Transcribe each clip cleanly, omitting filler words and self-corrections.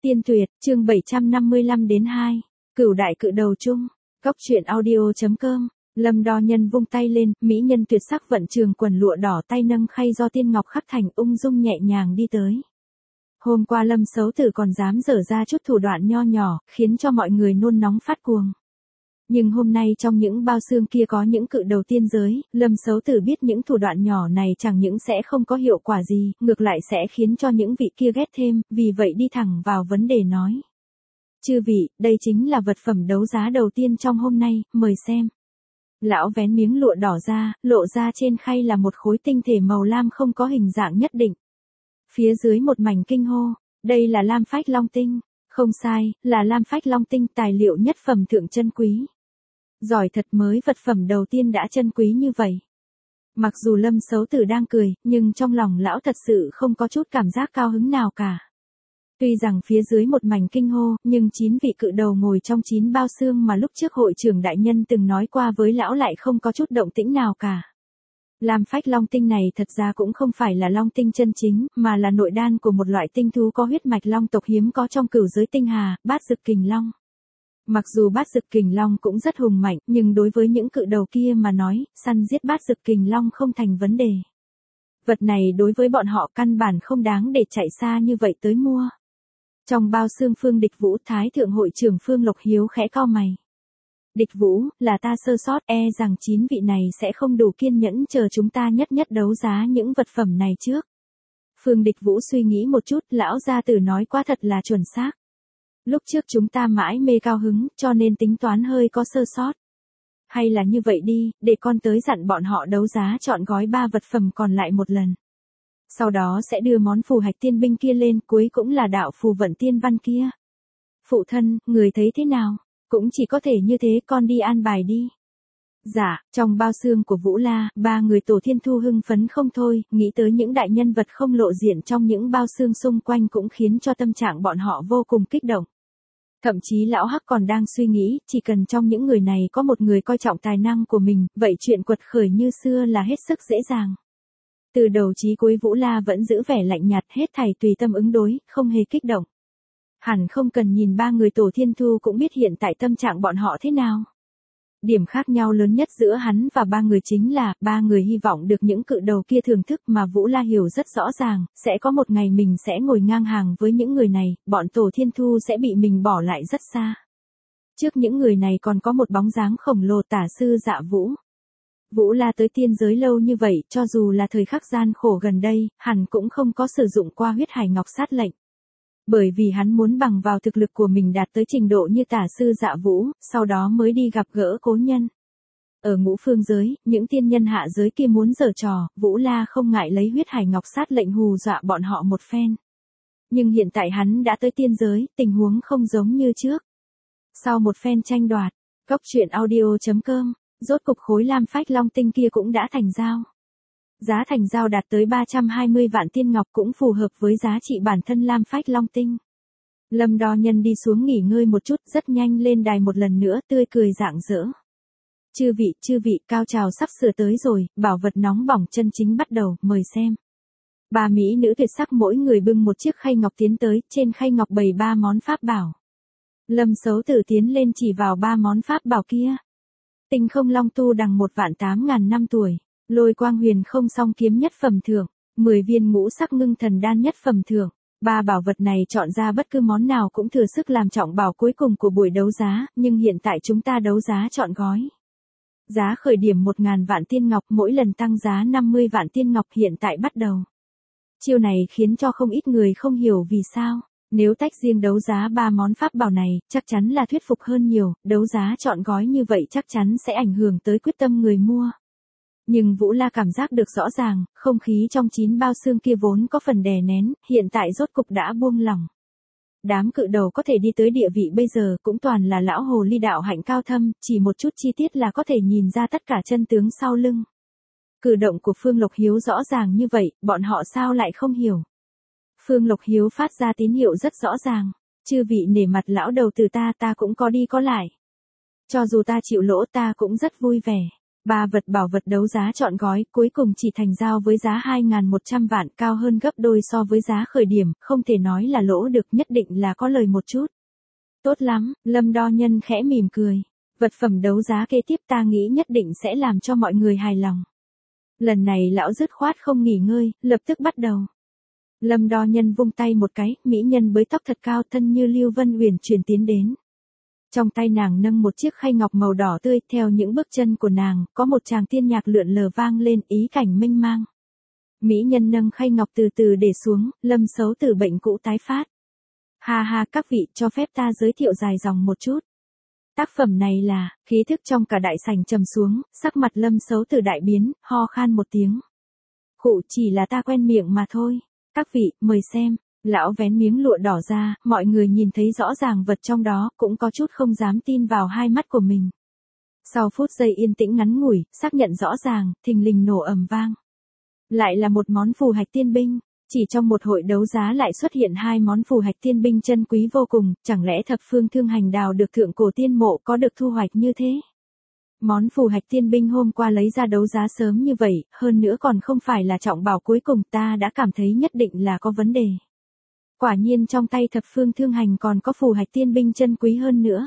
Tiên tuyệt, chương 755 đến 2. Cửu đại cự đầu chung. Góc truyện audio.com. Lâm Đo Nhân vung tay lên, mỹ nhân tuyệt sắc vận trường quần lụa đỏ tay nâng khay do tiên ngọc khắc thành ung dung nhẹ nhàng đi tới. Hôm qua Lâm Xấu Tử còn dám dở ra chút thủ đoạn nho nhỏ, khiến cho mọi người nôn nóng phát cuồng. Nhưng hôm nay trong những bao xương kia có những cự đầu tiên giới, Lâm Xấu Tử biết những thủ đoạn nhỏ này chẳng những sẽ không có hiệu quả gì, ngược lại sẽ khiến cho những vị kia ghét thêm, vì vậy đi thẳng vào vấn đề nói. Chư vị, đây chính là vật phẩm đấu giá đầu tiên trong hôm nay, mời xem. Lão vén miếng lụa đỏ ra, lộ ra trên khay là một khối tinh thể màu lam không có hình dạng nhất định. Phía dưới một mảnh kinh hô, đây là lam phách long tinh. Không sai, là lam phách long tinh, tài liệu nhất phẩm thượng chân quý. Giỏi thật, mới vật phẩm đầu tiên đã chân quý như vậy. Mặc dù Lâm Xấu Tử đang cười, nhưng trong lòng lão thật sự không có chút cảm giác cao hứng nào cả. Tuy rằng phía dưới một mảnh kinh hô, nhưng 9 vị cự đầu ngồi trong 9 bao xương mà lúc trước hội trưởng đại nhân từng nói qua với lão lại không có chút động tĩnh nào cả. Lam phách long tinh này thật ra cũng không phải là long tinh chân chính, mà là nội đan của một loại tinh thú có huyết mạch long tộc hiếm có trong cửu giới tinh hà, Bát Dực Kình Long. Mặc dù Bát Dực Kình Long cũng rất hùng mạnh, nhưng đối với những cự đầu kia mà nói, săn giết Bát Dực Kình Long không thành vấn đề. Vật này đối với bọn họ căn bản không đáng để chạy xa như vậy tới mua. Trong bao xương Phương Địch Vũ, Thái thượng hội trưởng Phương Lộc Hiếu khẽ cau mày. Địch Vũ, là ta sơ sót, rằng 9 vị này sẽ không đủ kiên nhẫn chờ chúng ta nhất nhất đấu giá những vật phẩm này trước. Phương Địch Vũ suy nghĩ một chút, lão gia tử nói quá thật là chuẩn xác. Lúc trước chúng ta mãi mê cao hứng, cho nên tính toán hơi có sơ sót. Hay là như vậy đi, để con tới dặn bọn họ đấu giá chọn gói 3 vật phẩm còn lại một lần. Sau đó sẽ đưa món phù hạch tiên binh kia lên, cuối cũng là đạo phù vận tiên văn kia. Phụ thân, người thấy thế nào? Cũng chỉ có thể như thế, con đi an bài đi. Dạ, trong bao xương của Vũ La, 3 người Tổ Thiên Thu hưng phấn không thôi, nghĩ tới những đại nhân vật không lộ diện trong những bao xương xung quanh cũng khiến cho tâm trạng bọn họ vô cùng kích động. Thậm chí lão Hắc còn đang suy nghĩ, chỉ cần trong những người này có một người coi trọng tài năng của mình, vậy chuyện quật khởi như xưa là hết sức dễ dàng. Từ đầu chí cuối Vũ La vẫn giữ vẻ lạnh nhạt, hết thảy tùy tâm ứng đối, không hề kích động. Hẳn không cần nhìn 3 người Tổ Thiên Thu cũng biết hiện tại tâm trạng bọn họ thế nào. Điểm khác nhau lớn nhất giữa hắn và 3 người chính là, 3 người hy vọng được những cự đầu kia thưởng thức mà Vũ La hiểu rất rõ ràng, sẽ có một ngày mình sẽ ngồi ngang hàng với những người này, bọn Tổ Thiên Thu sẽ bị mình bỏ lại rất xa. Trước những người này còn có một bóng dáng khổng lồ Tả Sư Dạ Vũ. Vũ La tới tiên giới lâu như vậy, cho dù là thời khắc gian khổ gần đây, hẳn cũng không có sử dụng qua huyết hải ngọc sát lệnh. Bởi vì hắn muốn bằng vào thực lực của mình đạt tới trình độ như Tả Sư Dạ Vũ, sau đó mới đi gặp gỡ cố nhân. Ở ngũ phương giới, những tiên nhân hạ giới kia muốn giở trò, Vũ La không ngại lấy huyết hải ngọc sát lệnh hù dọa bọn họ một phen. Nhưng hiện tại hắn đã tới tiên giới, tình huống không giống như trước. Sau một phen tranh đoạt, góc truyện audio.com, rốt cục khối lam phách long tinh kia cũng đã thành giao. Giá thành giao đạt tới 320 vạn tiên ngọc, cũng phù hợp với giá trị bản thân lam phách long tinh. Lâm Đo Nhân đi xuống nghỉ ngơi một chút, rất nhanh lên đài một lần nữa, tươi cười rạng rỡ. Chư vị, cao trào sắp sửa tới rồi, bảo vật nóng bỏng chân chính bắt đầu, mời xem. 3 mỹ nữ tuyệt sắc mỗi người bưng một chiếc khay ngọc tiến tới, trên khay ngọc bày 3 món pháp bảo. Lâm Xấu Tử tiến lên chỉ vào 3 món pháp bảo kia. Tinh không long tu đằng 1.800.000 năm tuổi. Lôi quang huyền không song kiếm nhất phẩm thượng, 10 viên ngũ sắc ngưng thần đan nhất phẩm thượng. 3 bảo vật này chọn ra bất cứ món nào cũng thừa sức làm trọng bảo cuối cùng của buổi đấu giá, nhưng hiện tại chúng ta đấu giá chọn gói. Giá khởi điểm 1.000 vạn tiên ngọc, mỗi lần tăng giá 50 vạn tiên ngọc hiện tại bắt đầu. Chiêu này khiến cho không ít người không hiểu vì sao. Nếu tách riêng đấu giá 3 món pháp bảo này, chắc chắn là thuyết phục hơn nhiều, đấu giá chọn gói như vậy chắc chắn sẽ ảnh hưởng tới quyết tâm người mua. Nhưng Vũ La cảm giác được rõ ràng, không khí trong 9 bao xương kia vốn có phần đè nén, hiện tại rốt cục đã buông lỏng. Đám cự đầu có thể đi tới địa vị bây giờ cũng toàn là lão hồ ly đạo hạnh cao thâm, chỉ một chút chi tiết là có thể nhìn ra tất cả chân tướng sau lưng. Cử động của Phương Lộc Hiếu rõ ràng như vậy, bọn họ sao lại không hiểu. Phương Lộc Hiếu phát ra tín hiệu rất rõ ràng, chư vị nể mặt lão đầu từ ta cũng có đi có lại. Cho dù ta chịu lỗ ta cũng rất vui vẻ. 3 vật bảo vật đấu giá trọn gói, cuối cùng chỉ thành giao với giá 2.100 vạn, cao hơn gấp đôi so với giá khởi điểm, không thể nói là lỗ được, nhất định là có lời một chút. Tốt lắm, Lâm Đo Nhân khẽ mỉm cười. Vật phẩm đấu giá kế tiếp ta nghĩ nhất định sẽ làm cho mọi người hài lòng. Lần này lão dứt khoát không nghỉ ngơi, lập tức bắt đầu. Lâm Đo Nhân vung tay một cái, mỹ nhân bới tóc thật cao, thân như Lưu Vân Uyển chuyển tiến đến. Trong tay nàng nâng một chiếc khay ngọc màu đỏ tươi, theo những bước chân của nàng, có một tràng tiên nhạc lượn lờ vang lên, ý cảnh mênh mang. Mỹ nhân nâng khay ngọc từ từ để xuống, Lâm Sấu Tử bệnh cũ tái phát. Ha ha, các vị, cho phép ta giới thiệu dài dòng một chút. Tác phẩm này là, khí thức trong cả đại sảnh trầm xuống, sắc mặt Lâm Sấu Tử đại biến, ho khan một tiếng. Khụ, chỉ là ta quen miệng mà thôi. Các vị, mời xem. Lão vén miếng lụa đỏ ra, mọi người nhìn thấy rõ ràng vật trong đó, cũng có chút không dám tin vào hai mắt của mình. Sau phút giây yên tĩnh ngắn ngủi, xác nhận rõ ràng, thình lình nổ ầm vang. Lại là một món phù hạch tiên binh. Chỉ trong một hội đấu giá lại xuất hiện 2 món phù hạch tiên binh chân quý vô cùng, chẳng lẽ thập phương thương hành đào được thượng cổ tiên mộ có được thu hoạch như thế? Món phù hạch tiên binh hôm qua lấy ra đấu giá sớm như vậy, hơn nữa còn không phải là trọng bảo cuối cùng, ta đã cảm thấy nhất định là có vấn đề. Quả nhiên trong tay thập phương thương hành còn có phù hạch tiên binh chân quý hơn nữa.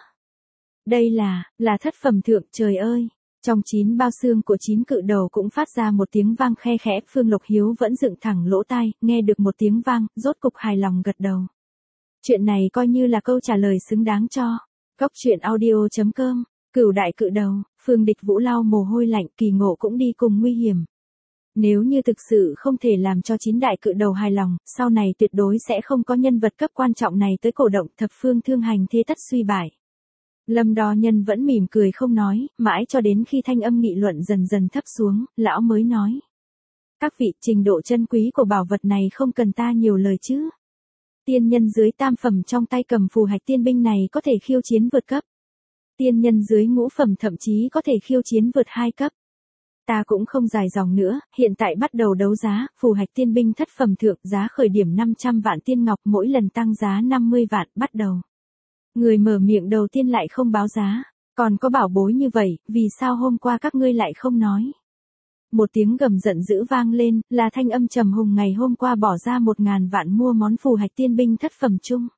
Đây là thất phẩm thượng, trời ơi. Trong 9 bao xương của 9 cự đầu cũng phát ra một tiếng vang khe khẽ, Phương Lộc Hiếu vẫn dựng thẳng lỗ tai, nghe được một tiếng vang, rốt cục hài lòng gật đầu. Chuyện này coi như là câu trả lời xứng đáng cho. Góc truyện audio.com, Cửu đại cự đầu, Phương Địch Vũ lau mồ hôi lạnh, Kỳ Ngộ cũng đi cùng nguy hiểm. Nếu như thực sự không thể làm cho 9 đại cự đầu hài lòng, sau này tuyệt đối sẽ không có nhân vật cấp quan trọng này tới cổ động, thập phương thương hành thế tất suy bại. Lâm Đo Nhân vẫn mỉm cười không nói, mãi cho đến khi thanh âm nghị luận dần dần thấp xuống, lão mới nói. Các vị, trình độ chân quý của bảo vật này không cần ta nhiều lời chứ. Tiên nhân dưới tam phẩm trong tay cầm phù hạch tiên binh này có thể khiêu chiến vượt cấp. Tiên nhân dưới ngũ phẩm thậm chí có thể khiêu chiến vượt 2 cấp. Ta cũng không dài dòng nữa, hiện tại bắt đầu đấu giá, phù hạch tiên binh thất phẩm thượng, giá khởi điểm 500 vạn tiên ngọc, mỗi lần tăng giá 50 vạn, bắt đầu. Người mở miệng đầu tiên lại không báo giá, còn có bảo bối như vậy, vì sao hôm qua các ngươi lại không nói? Một tiếng gầm giận dữ vang lên, là thanh âm trầm hùng ngày hôm qua bỏ ra 1.000 vạn mua món phù hạch tiên binh thất phẩm chung.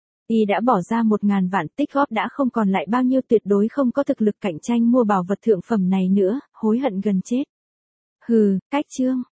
Y đã bỏ ra 1.000 vạn, tích góp đã không còn lại bao nhiêu, tuyệt đối không có thực lực cạnh tranh mua bảo vật thượng phẩm này nữa, hối hận gần chết. Hừ, cách chương.